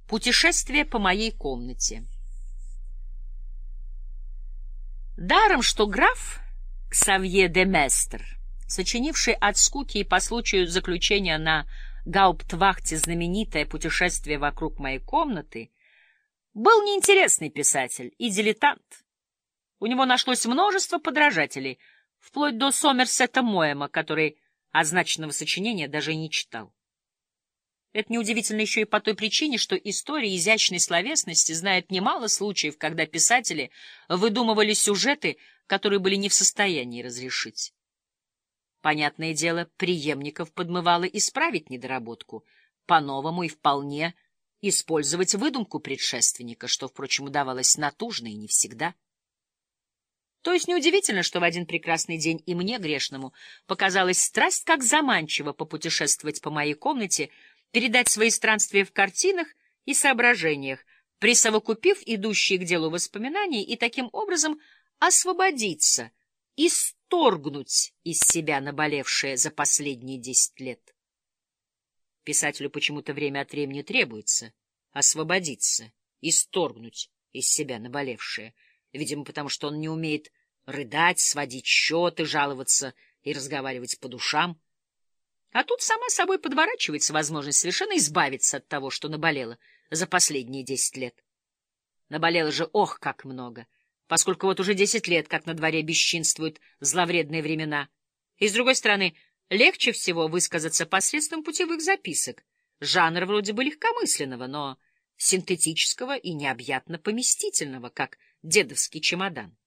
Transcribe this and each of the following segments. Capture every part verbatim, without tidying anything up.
Путешествие по моей комнате. Даром, что граф Ксавье де Местр, сочинивший от скуки и по случаю заключения на гауптвахте знаменитое «Путешествие вокруг моей комнаты», был неинтересный писатель и дилетант. У него нашлось множество подражателей, вплоть до Сомерсета Моэма, который означенного сочинения даже и не читал. Это неудивительно еще и по той причине, что история изящной словесности знает немало случаев, когда писатели выдумывали сюжеты, которые были не в состоянии разрешить. Понятное дело, преемников подмывало исправить недоработку, по-новому и вполне использовать выдумку предшественника, что, впрочем, удавалось натужно и не всегда. То есть неудивительно, что в один прекрасный день и мне, грешному, показалась страсть как заманчиво попутешествовать по моей комнате, передать свои странствия в картинах и соображениях, присовокупив идущие к делу воспоминания и таким образом освободиться, исторгнуть из себя наболевшее за последние десять лет. Писателю почему-то время от времени требуется освободиться, исторгнуть из себя наболевшее, видимо, потому что он не умеет рыдать, сводить счеты, жаловаться и разговаривать по душам. А тут сама собой подворачивается возможность совершенно избавиться от того, что наболело за последние десять лет. Наболело же ох, как много, поскольку вот уже десять лет, как на дворе бесчинствуют зловредные времена. И, с другой стороны, легче всего высказаться посредством путевых записок, жанр вроде бы легкомысленного, но синтетического и необъятно поместительного, как дедовский чемодан.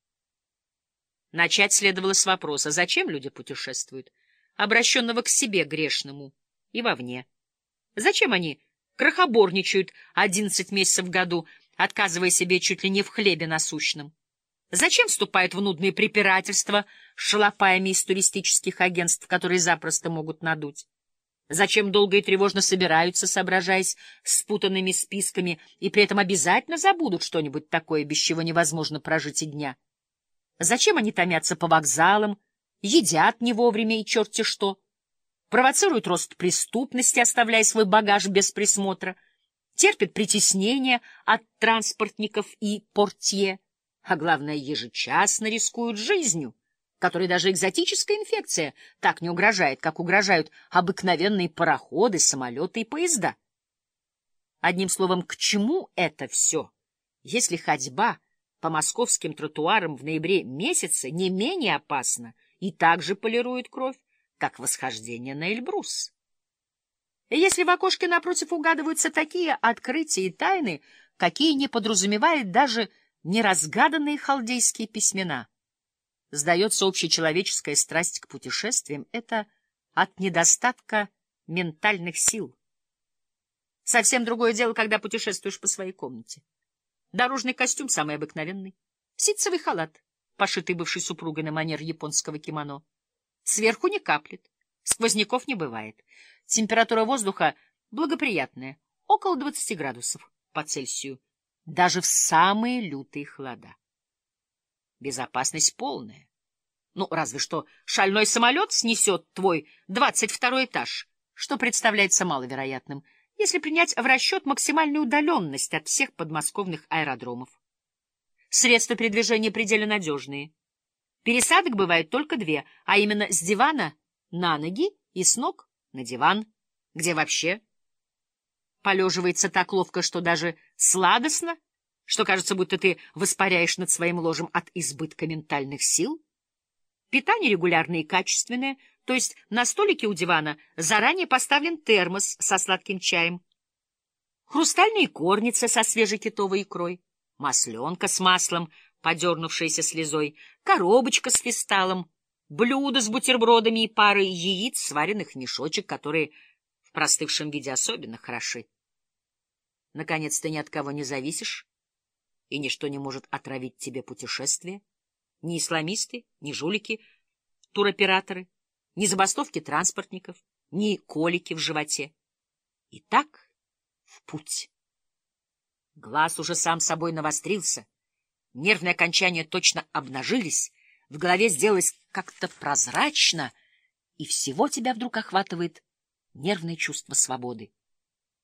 Начать следовало с вопроса, зачем люди путешествуют, обращенного к себе грешному и вовне. Зачем они крохоборничают одиннадцать месяцев в году, отказывая себе чуть ли не в хлебе насущном? Зачем вступают в нудные препирательства с шалопаями из туристических агентств, которые запросто могут надуть? Зачем долго и тревожно собираются, соображаясь спутанными списками, и при этом обязательно забудут что-нибудь такое, без чего невозможно прожить и дня? Зачем они томятся по вокзалам, едят не вовремя и черти что, провоцируют рост преступности, оставляя свой багаж без присмотра, терпят притеснения от транспортников и портье, а главное, ежечасно рискуют жизнью, которой даже экзотическая инфекция так не угрожает, как угрожают обыкновенные пароходы, самолеты и поезда. Одним словом, к чему это все, если ходьба по московским тротуарам в ноябре месяце не менее опасна и также полирует кровь, как восхождение на Эльбрус? И если в окошке напротив угадываются такие открытия и тайны, какие не подразумевают даже неразгаданные халдейские письмена, сдается, общечеловеческая страсть к путешествиям — это от недостатка ментальных сил. Совсем другое дело, когда путешествуешь по своей комнате. Дорожный костюм самый обыкновенный, ситцевый халат, пошитый бывшей супругой на манер японского кимоно. Сверху не каплет, сквозняков не бывает. Температура воздуха благоприятная, около двадцати градусов по Цельсию, даже в самые лютые холода. Безопасность полная. Ну, разве что шальной самолет снесет твой двадцать второй этаж, что представляется маловероятным, если принять в расчет максимальную удаленность от всех подмосковных аэродромов. Средства передвижения предельно надежные. Пересадок бывает только две, а именно с дивана на ноги и с ног на диван, где вообще полеживается так ловко, что даже сладостно, что кажется, будто ты воспаряешь над своим ложем от избытка ментальных сил. Питание регулярное и качественное, то есть на столике у дивана заранее поставлен термос со сладким чаем, хрустальные корницы со свежей китовой икрой, масленка с маслом, подернувшаяся слезой, коробочка с фисталом, блюдо с бутербродами и парой яиц, сваренных в мешочек, которые в простывшем виде особенно хороши. Наконец, ты ни от кого не зависишь, и ничто не может отравить тебе путешествие. Ни исламисты, ни жулики, туроператоры, ни забастовки транспортников, ни колики в животе. Итак, в путь. Глаз уже сам собой навострился, нервные окончания точно обнажились, в голове сделалось как-то прозрачно, и всего тебя вдруг охватывает нервное чувство свободы.